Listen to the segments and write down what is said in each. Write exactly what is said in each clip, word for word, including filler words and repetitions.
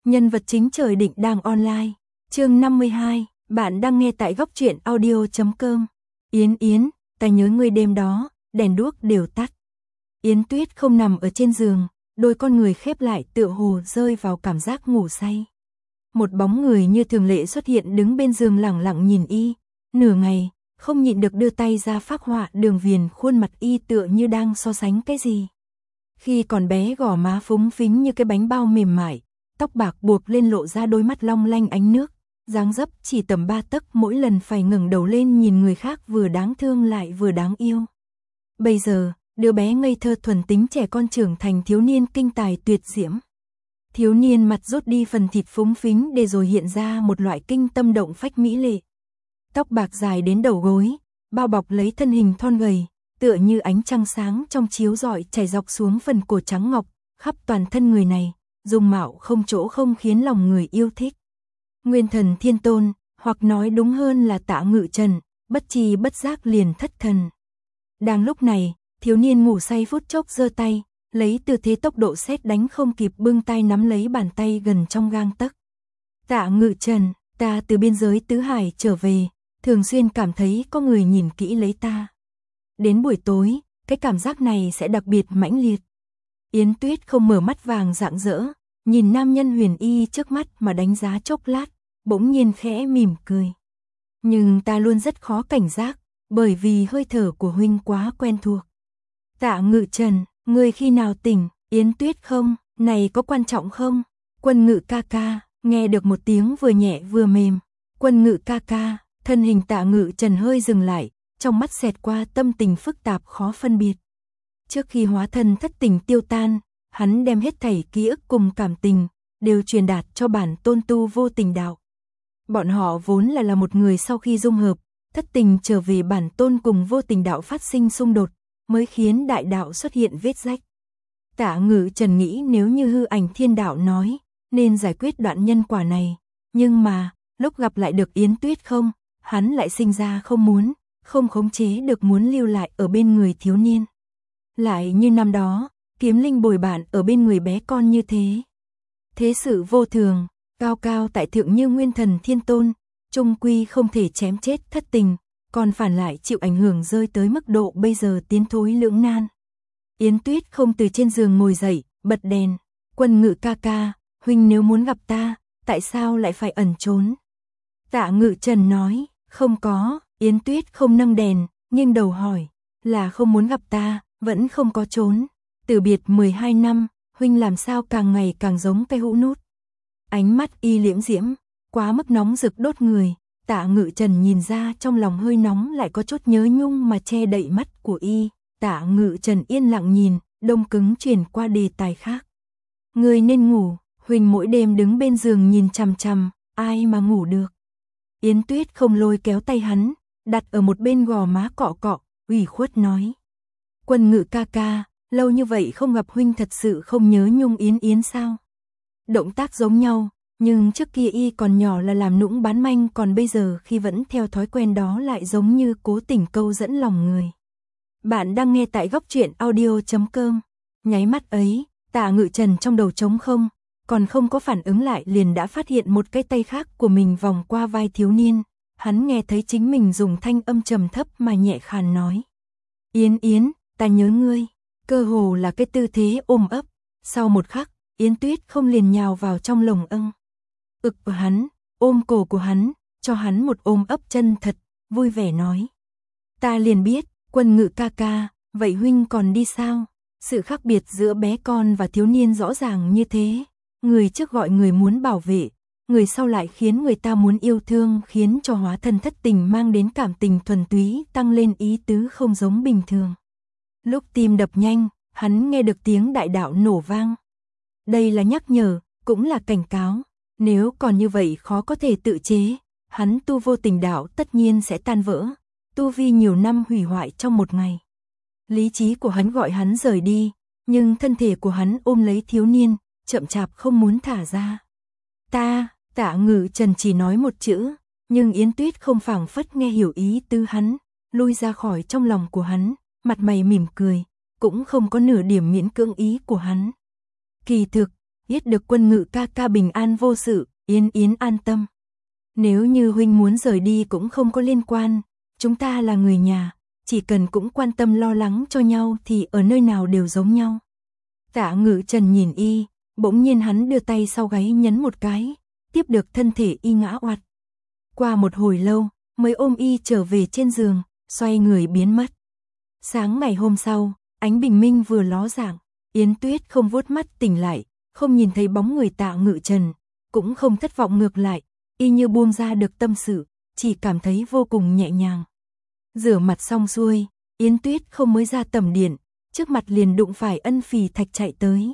Nhân vật chính trời định đang online. Chương năm mươi hai, bạn đang nghe tại góc truyện audio chấm com. Yến Yến, ta nhớ ngươi đêm đó, đèn đuốc đều tắt. Yến Tuyết không nằm ở trên giường, đôi con người khép lại tựa hồ rơi vào cảm giác ngủ say. Một bóng người như thường lệ xuất hiện đứng bên giường lẳng lặng nhìn y, nửa ngày, không nhịn được đưa tay ra phác họa đường viền khuôn mặt y tựa như đang so sánh cái gì. Khi còn bé gò má phúng phính như cái bánh bao mềm mại, tóc bạc buộc lên lộ ra đôi mắt long lanh ánh nước, dáng dấp chỉ tầm ba tấc, mỗi lần phải ngẩng đầu lên nhìn người khác vừa đáng thương lại vừa đáng yêu. Bây giờ, đứa bé ngây thơ thuần tính trẻ con trưởng thành thiếu niên kinh tài tuyệt diễm. Thiếu niên mặt rút đi phần thịt phúng phính để rồi hiện ra một loại kinh tâm động phách mỹ lệ. Tóc bạc dài đến đầu gối, bao bọc lấy thân hình thon gầy, tựa như ánh trăng sáng trong chiếu rọi chảy dọc xuống phần cổ trắng ngọc, khắp toàn thân người này, dung mạo không chỗ không khiến lòng người yêu thích. Nguyên thần thiên tôn, hoặc nói đúng hơn là Tạ Ngự Trần, bất tri bất giác liền thất thần. Đang lúc này, thiếu niên ngủ say phút chốc giơ tay, lấy tư thế tốc độ sét đánh không kịp bưng tay nắm lấy bàn tay gần trong gang tấc. Tạ Ngự Trần, ta từ biên giới tứ hải trở về, thường xuyên cảm thấy có người nhìn kỹ lấy ta. Đến buổi tối, cái cảm giác này sẽ đặc biệt mãnh liệt. Yến Tuyết không mở mắt vàng rạng rỡ, nhìn nam nhân huyền y trước mắt mà đánh giá chốc lát, bỗng nhiên khẽ mỉm cười. Nhưng ta luôn rất khó cảnh giác, bởi vì hơi thở của huynh quá quen thuộc. Tạ Ngự Trần, ngươi khi nào tỉnh? Yến Tuyết không, này có quan trọng không? Quân Ngự ca ca, nghe được một tiếng vừa nhẹ vừa mềm. Quân Ngự ca ca, thân hình Tạ Ngự Trần hơi dừng lại, trong mắt xẹt qua tâm tình phức tạp khó phân biệt. Trước khi hóa thân thất tình tiêu tan, hắn đem hết thảy ký ức cùng cảm tình, đều truyền đạt cho bản tôn tu vô tình đạo. Bọn họ vốn là là một người, sau khi dung hợp, thất tình trở về bản tôn cùng vô tình đạo phát sinh xung đột, mới khiến đại đạo xuất hiện vết rách. Tạ Ngự Trần nghĩ nếu như hư ảnh thiên đạo nói, nên giải quyết đoạn nhân quả này, nhưng mà, lúc gặp lại được Yến Tuyết không, hắn lại sinh ra không muốn, không khống chế được muốn lưu lại ở bên người thiếu niên. Lại như năm đó, kiếm linh bồi bạn ở bên người bé con như thế. Thế sự vô thường, cao cao tại thượng như nguyên thần thiên tôn, chung quy không thể chém chết thất tình, còn phản lại chịu ảnh hưởng rơi tới mức độ bây giờ tiến thối lưỡng nan. Yến Tuyết không từ trên giường ngồi dậy, bật đèn. Quân Ngự ca ca, huynh nếu muốn gặp ta, tại sao lại phải ẩn trốn? Tạ Ngự Trần nói, không có. Yến Tuyết không nâng đèn, nghiêng đầu hỏi, là không muốn gặp ta, vẫn không có trốn. Từ biệt mười hai năm, huynh làm sao càng ngày càng giống cây hũ nút. Ánh mắt y liễm diễm, quá mức nóng rực đốt người. Tạ Ngự Trần nhìn ra trong lòng hơi nóng lại có chút nhớ nhung mà che đậy mắt của y. Tạ Ngự Trần yên lặng nhìn, đông cứng chuyển qua đề tài khác. Người nên ngủ, huynh mỗi đêm đứng bên giường nhìn chằm chằm, ai mà ngủ được. Yến Tuyết không lôi kéo tay hắn, đặt ở một bên gò má cọ cọ, ủy khuất nói. Quân Ngự ca ca, lâu như vậy không gặp huynh thật sự không nhớ nhung Yến Yến sao? Động tác giống nhau, nhưng trước kia y còn nhỏ là làm nũng bán manh, còn bây giờ khi vẫn theo thói quen đó lại giống như cố tình câu dẫn lòng người. Bạn đang nghe tại góc truyện audio chấm com. Nháy mắt ấy, Tạ Ngự Trần trong đầu trống không, còn không có phản ứng lại liền đã phát hiện một cái tay khác của mình vòng qua vai thiếu niên. Hắn nghe thấy chính mình dùng thanh âm trầm thấp mà nhẹ khàn nói. Yến Yến, ta nhớ ngươi. Cơ hồ là cái tư thế ôm ấp. Sau một khắc, Yến Tuyết không liền nhào vào trong lồng ưng. Ực của hắn, ôm cổ của hắn, cho hắn một ôm ấp chân thật, vui vẻ nói. Ta liền biết, Quân Ngự ca ca, vậy huynh còn đi sao? Sự khác biệt giữa bé con và thiếu niên rõ ràng như thế. Người trước gọi người muốn bảo vệ, người sau lại khiến người ta muốn yêu thương, khiến cho hóa thân thất tình mang đến cảm tình thuần túy, tăng lên ý tứ không giống bình thường. Lúc tim đập nhanh, hắn nghe được tiếng đại đạo nổ vang. Đây là nhắc nhở, cũng là cảnh cáo. Nếu còn như vậy khó có thể tự chế, hắn tu vô tình đạo tất nhiên sẽ tan vỡ, tu vi nhiều năm hủy hoại trong một ngày. Lý trí của hắn gọi hắn rời đi, nhưng thân thể của hắn ôm lấy thiếu niên, chậm chạp không muốn thả ra. Ta, Tạ Ngự Trần chỉ nói một chữ, nhưng Yến Tuyết không phảng phất nghe hiểu ý tứ hắn, lui ra khỏi trong lòng của hắn, mặt mày mỉm cười, cũng không có nửa điểm miễn cưỡng ý của hắn. Kỳ thực, biết được Quân Ngự ca ca bình an vô sự, Yến Yến an tâm. Nếu như huynh muốn rời đi cũng không có liên quan, chúng ta là người nhà, chỉ cần cũng quan tâm lo lắng cho nhau thì ở nơi nào đều giống nhau. Tạ Ngự Trần nhìn y, bỗng nhiên hắn đưa tay sau gáy nhấn một cái, tiếp được thân thể y ngã oặt. Qua một hồi lâu, mới ôm y trở về trên giường, xoay người biến mất. Sáng ngày hôm sau, ánh bình minh vừa ló dạng, Yến Tuyết không vuốt mắt tỉnh lại, không nhìn thấy bóng người Tạ Ngự Trần, cũng không thất vọng, ngược lại, y như buông ra được tâm sự, chỉ cảm thấy vô cùng nhẹ nhàng. Rửa mặt xong xuôi, Yến Tuyết không mới ra tầm điện, trước mặt liền đụng phải Ân Phì Thạch chạy tới.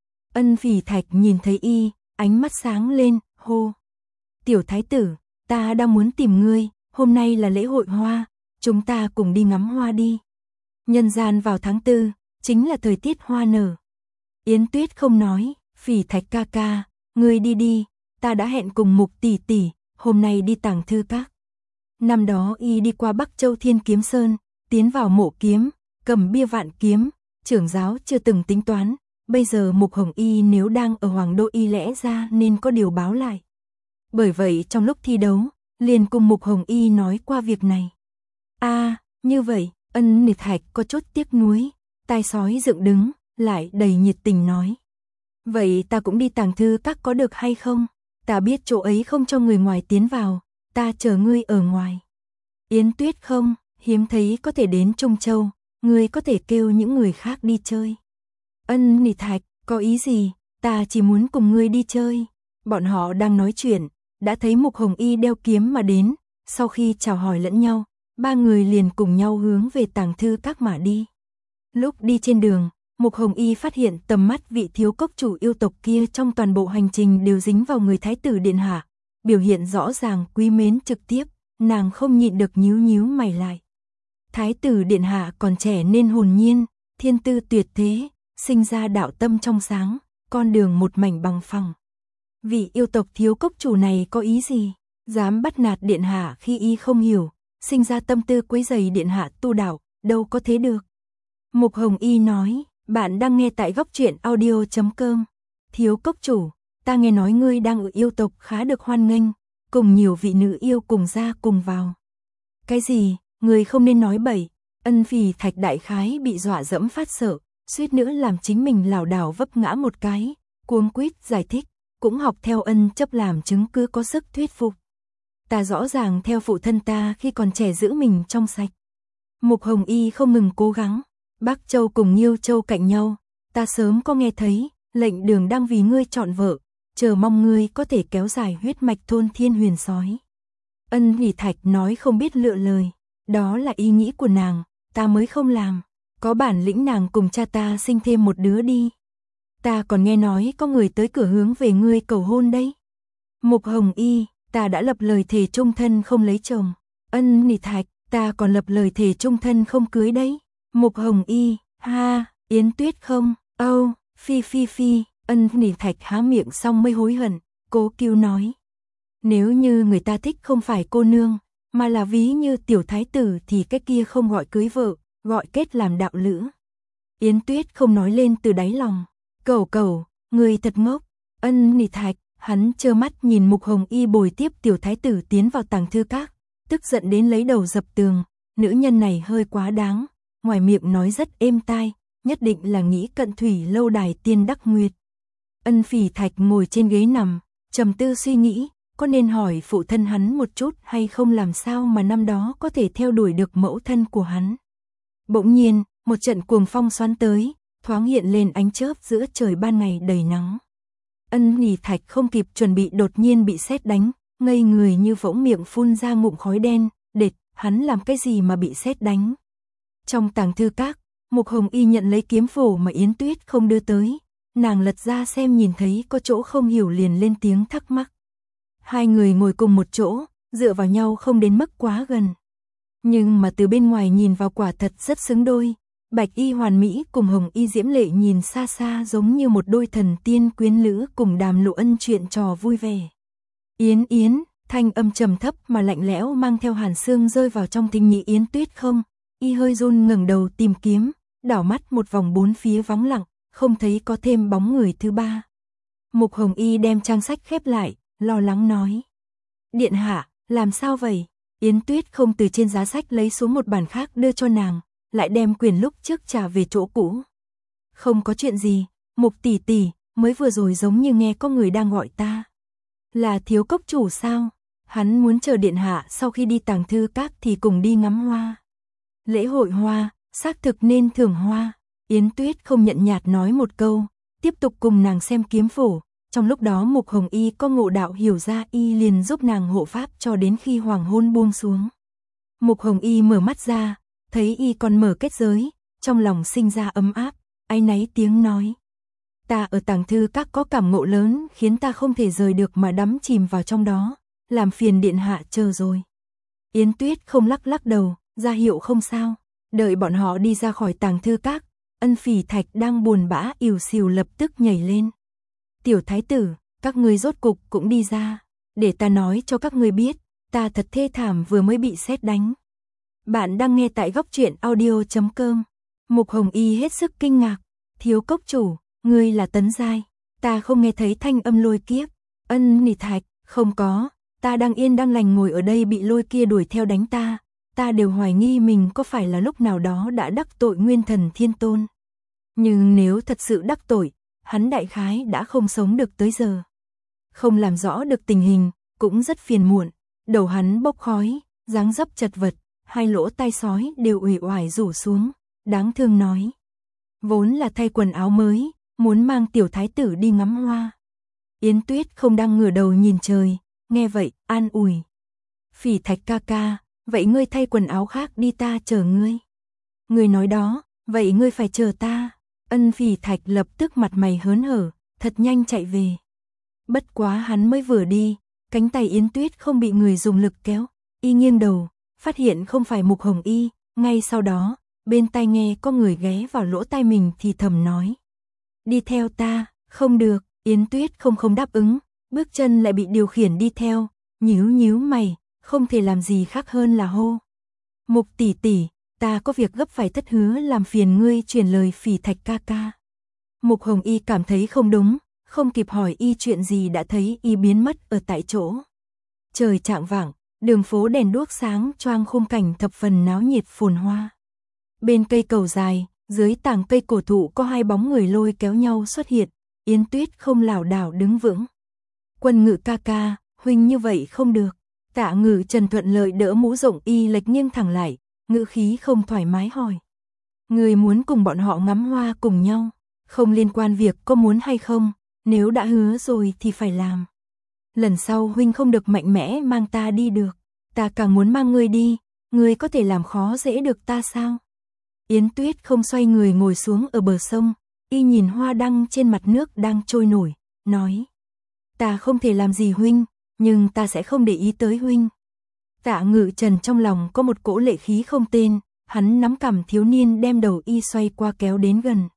Ân Phì Thạch nhìn thấy y, ánh mắt sáng lên, hô: "Tiểu thái tử, ta đang muốn tìm ngươi, hôm nay là lễ hội hoa, chúng ta cùng đi ngắm hoa đi. Nhân gian vào tháng tư, chính là thời tiết hoa nở." Yến Tuyết không nói, "Phì Thạch ca ca, ngươi đi đi, ta đã hẹn cùng Mục tỷ tỷ, hôm nay đi Tàng Thư Các." Năm đó y đi qua Bắc Châu Thiên Kiếm Sơn, tiến vào mộ kiếm, cầm bia vạn kiếm, trưởng giáo chưa từng tính toán, bây giờ Mục Hồng Y nếu đang ở Hoàng Đô y lẽ ra nên có điều báo lại. Bởi vậy trong lúc thi đấu, liền cùng Mục Hồng Y nói qua việc này. A, à, như vậy, Ân Nịt Thạch có chút tiếc nuối, tai sói dựng đứng, lại đầy nhiệt tình nói: "Vậy ta cũng đi Tàng Thư Các có được hay không? Ta biết chỗ ấy không cho người ngoài tiến vào, ta chờ ngươi ở ngoài." Yến Tuyết không, hiếm thấy có thể đến Trung Châu, ngươi có thể kêu những người khác đi chơi. Ân Nịt Thạch, có ý gì? Ta chỉ muốn cùng ngươi đi chơi. Bọn họ đang nói chuyện, đã thấy Mục Hồng Y đeo kiếm mà đến, sau khi chào hỏi lẫn nhau, ba người liền cùng nhau hướng về Tàng Thư Các mà đi. Lúc đi trên đường, Mục Hồng Y phát hiện tầm mắt vị thiếu cốc chủ yêu tộc kia trong toàn bộ hành trình đều dính vào người thái tử điện hạ, biểu hiện rõ ràng quý mến trực tiếp, nàng không nhịn được nhíu nhíu mày lại. Thái tử điện hạ còn trẻ nên hồn nhiên, thiên tư tuyệt thế, sinh ra đạo tâm trong sáng, con đường một mảnh bằng phẳng. Vị yêu tộc thiếu cốc chủ này có ý gì? Dám bắt nạt điện hạ khi y không hiểu, sinh ra tâm tư quấy rầy điện hạ tu đạo, đâu có thế được. Mục Hồng Y nói: "Bạn đang nghe tại góc truyện audio chấm com. Thiếu cốc chủ, ta nghe nói ngươi đang ở yêu tộc khá được hoan nghênh, cùng nhiều vị nữ yêu cùng ra cùng vào." "Cái gì? Ngươi không nên nói bậy." Ân Phì Thạch đại khái bị dọa dẫm phát sợ, suýt nữa làm chính mình lảo đảo vấp ngã một cái, cuống quýt giải thích, cũng học theo Ân Chấp làm chứng cứ có sức thuyết phục. "Ta rõ ràng theo phụ thân ta khi còn trẻ giữ mình trong sạch." Mục Hồng Y không ngừng cố gắng. "Bắc Châu cùng Nhiêu Châu cạnh nhau, ta sớm có nghe thấy, lệnh đường đang vì ngươi chọn vợ, chờ mong ngươi có thể kéo dài huyết mạch thôn Thiên Huyền Sói." Ân Phì Thạch nói không biết lựa lời, đó là ý nghĩ của nàng, ta mới không làm, có bản lĩnh nàng cùng cha ta sinh thêm một đứa đi. Ta còn nghe nói có người tới cửa hướng về ngươi cầu hôn đấy. Mục Hồng Y, ta đã lập lời thề chung thân không lấy chồng. Ân Phì Thạch, ta còn lập lời thề chung thân không cưới đấy. Mục Hồng Y, ha, Yến Tuyết không, âu, oh, phi phi phi. Ân Phì Thạch há miệng xong mới hối hận, cố kêu nói: "Nếu như người ta thích không phải cô nương, mà là ví như tiểu thái tử thì cái kia không gọi cưới vợ, gọi kết làm đạo lữ." Yến Tuyết không nói lên từ đáy lòng, "Cẩu cẩu, người thật ngốc." Ân Phì Thạch, hắn trơ mắt nhìn Mục Hồng Y bồi tiếp tiểu thái tử tiến vào Tàng Thư Các, tức giận đến lấy đầu dập tường, nữ nhân này hơi quá đáng, ngoài miệng nói rất êm tai, nhất định là nghĩ cận thủy lâu đài tiên đắc nguyệt. Ân Phì Thạch ngồi trên ghế nằm, trầm tư suy nghĩ, có nên hỏi phụ thân hắn một chút hay không, làm sao mà năm đó có thể theo đuổi được mẫu thân của hắn. Bỗng nhiên, một trận cuồng phong xoắn tới, thoáng hiện lên ánh chớp giữa trời ban ngày đầy nắng. Ân Phì Thạch không kịp chuẩn bị đột nhiên bị sét đánh, ngây người như võng miệng phun ra ngụm khói đen, đệt, hắn làm cái gì mà bị sét đánh. Trong Tàng Thư Các, Mục Hồng Y nhận lấy kiếm phổ mà Yến Tuyết không đưa tới, nàng lật ra xem nhìn thấy có chỗ không hiểu liền lên tiếng thắc mắc. Hai người ngồi cùng một chỗ, dựa vào nhau không đến mức quá gần. Nhưng mà từ bên ngoài nhìn vào quả thật rất xứng đôi, Bạch Y hoàn mỹ cùng Hồng Y diễm lệ nhìn xa xa giống như một đôi thần tiên quyến lữ cùng Đàm Lộ Ân chuyện trò vui vẻ. "Yến Yến", thanh âm trầm thấp mà lạnh lẽo mang theo hàn xương rơi vào trong thính nhĩ Yến Tuyết không, y hơi run ngẩng đầu tìm kiếm, đảo mắt một vòng bốn phía vắng lặng, không thấy có thêm bóng người thứ ba. Mục Hồng Y đem trang sách khép lại, lo lắng nói. Điện hạ, làm sao vậy? Yến Tuyết không từ trên giá sách lấy xuống một bản khác đưa cho nàng, lại đem quyền lúc trước trả về chỗ cũ. Không có chuyện gì, Mục tỷ tỷ, mới vừa rồi giống như nghe có người đang gọi ta. Là Thiếu cốc chủ sao? Hắn muốn chờ điện hạ sau khi đi Tàng Thư Các thì cùng đi ngắm hoa. Lễ hội hoa, xác thực nên thưởng hoa. Yến Tuyết không nhận nhạt nói một câu, tiếp tục cùng nàng xem kiếm phổ. Trong lúc đó Mục Hồng Y có ngộ đạo hiểu ra, y liền giúp nàng hộ pháp cho đến khi hoàng hôn buông xuống. Mục Hồng Y mở mắt ra, thấy y còn mở kết giới, trong lòng sinh ra ấm áp, áy náy tiếng nói. Ta ở Tàng Thư Các có cảm ngộ lớn khiến ta không thể rời được mà đắm chìm vào trong đó, làm phiền điện hạ chờ rồi. Yến Tuyết không lắc lắc đầu, ra hiệu không sao. Đợi bọn họ đi ra khỏi Tàng Thư Các, Ân Phỉ Thạch đang buồn bã ỉu xìu lập tức nhảy lên. Tiểu thái tử, các ngươi rốt cục cũng đi ra, để ta nói cho các ngươi biết, ta thật thê thảm vừa mới bị sét đánh. Bạn đang nghe tại góc truyện audio chấm com. Mục Hồng Y hết sức kinh ngạc, Thiếu cốc chủ, ngươi là Tấn Giai, ta không nghe thấy thanh âm lôi kiếp. Ân Phỉ Thạch, không có, ta đang yên đang lành ngồi ở đây bị lôi kia đuổi theo đánh ta, ta đều hoài nghi mình có phải là lúc nào đó đã đắc tội Nguyên Thần Thiên Tôn. Nhưng nếu thật sự đắc tội, hắn đại khái đã không sống được tới giờ. Không làm rõ được tình hình, cũng rất phiền muộn, đầu hắn bốc khói, dáng dấp chật vật, hai lỗ tai sói đều uể oải rủ xuống, đáng thương nói. Vốn là thay quần áo mới, muốn mang tiểu thái tử đi ngắm hoa. Yến Tuyết không đang ngửa đầu nhìn trời, nghe vậy, an ủi. Phỉ Thạch ca ca, vậy ngươi thay quần áo khác đi, ta chờ ngươi. Ngươi nói đó, vậy ngươi phải chờ ta. Ân Phỉ Thạch lập tức mặt mày hớn hở, thật nhanh chạy về. Bất quá hắn mới vừa đi, cánh tay Yến Tuyết không bị người dùng lực kéo, y nghiêng đầu, phát hiện không phải Mục Hồng Y, ngay sau đó, bên tai nghe có người ghé vào lỗ tai mình thì thầm nói. Đi theo ta, không được, Yến Tuyết không không đáp ứng, bước chân lại bị điều khiển đi theo, nhíu nhíu mày, không thể làm gì khác hơn là hô. Mục tỷ tỷ, ta có việc gấp phải thất hứa, làm phiền ngươi truyền lời Phỉ Thạch ca ca. Mục Hồng Y cảm thấy không đúng, không kịp hỏi y chuyện gì đã thấy y biến mất ở tại chỗ. Trời chạng vạng, đường phố đèn đuốc sáng choang, khung cảnh thập phần náo nhiệt phồn hoa. Bên cây cầu dài, dưới tảng cây cổ thụ có hai bóng người lôi kéo nhau xuất hiện, Yến Tuyết không lảo đảo đứng vững. Quân Ngự ca ca, huynh như vậy không được. Tạ Ngự Trần thuận lợi đỡ mũ rộng y lệch nghiêng thẳng lại, ngữ khí không thoải mái hỏi. Người muốn cùng bọn họ ngắm hoa cùng nhau, không liên quan việc có muốn hay không, nếu đã hứa rồi thì phải làm. Lần sau huynh không được mạnh mẽ mang ta đi được, ta càng muốn mang ngươi đi, ngươi có thể làm khó dễ được ta sao? Yến Tuyết không xoay người ngồi xuống ở bờ sông, y nhìn hoa đăng trên mặt nước đang trôi nổi, nói. Ta không thể làm gì huynh, nhưng ta sẽ không để ý tới huynh. Tạ Ngự Trần trong lòng có một cỗ lệ khí không tên, hắn nắm cằm thiếu niên đem đầu y xoay qua kéo đến gần.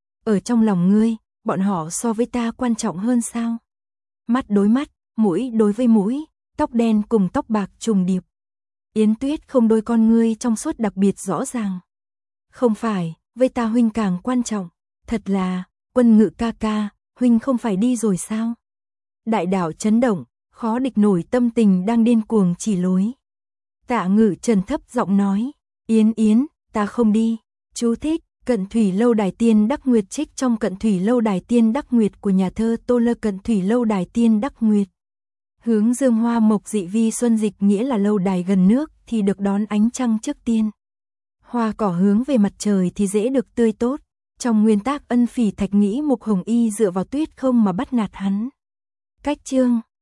Ở trong lòng ngươi, bọn họ so với ta quan trọng hơn sao? Mắt đối mắt, mũi đối với mũi, tóc đen cùng tóc bạc trùng điệp. Yến Tuyết không đôi con ngươi trong suốt đặc biệt rõ ràng. Không phải, với ta huynh càng quan trọng, thật là, Quân Ngự ca ca, huynh không phải đi rồi sao? Đại đảo chấn động, khó địch nổi tâm tình đang điên cuồng chỉ lối. Tạ Ngự Trần thấp giọng nói, Yến Yến, ta không đi. Chú thích, Cận Thủy Lâu Đài Tiên Đắc Nguyệt trích trong Cận Thủy Lâu Đài Tiên Đắc Nguyệt của nhà thơ Tô Lơ. Cận Thủy Lâu Đài Tiên Đắc Nguyệt. Hướng dương hoa mộc dị vi xuân dịch, nghĩa là lâu đài gần nước thì được đón ánh trăng trước tiên. Hoa cỏ hướng về mặt trời thì dễ được tươi tốt. Trong nguyên tắc, Ân Phỉ Thạch nghĩ Mục Hồng Y dựa vào Tuyết không mà bắt nạt hắn. Cách chương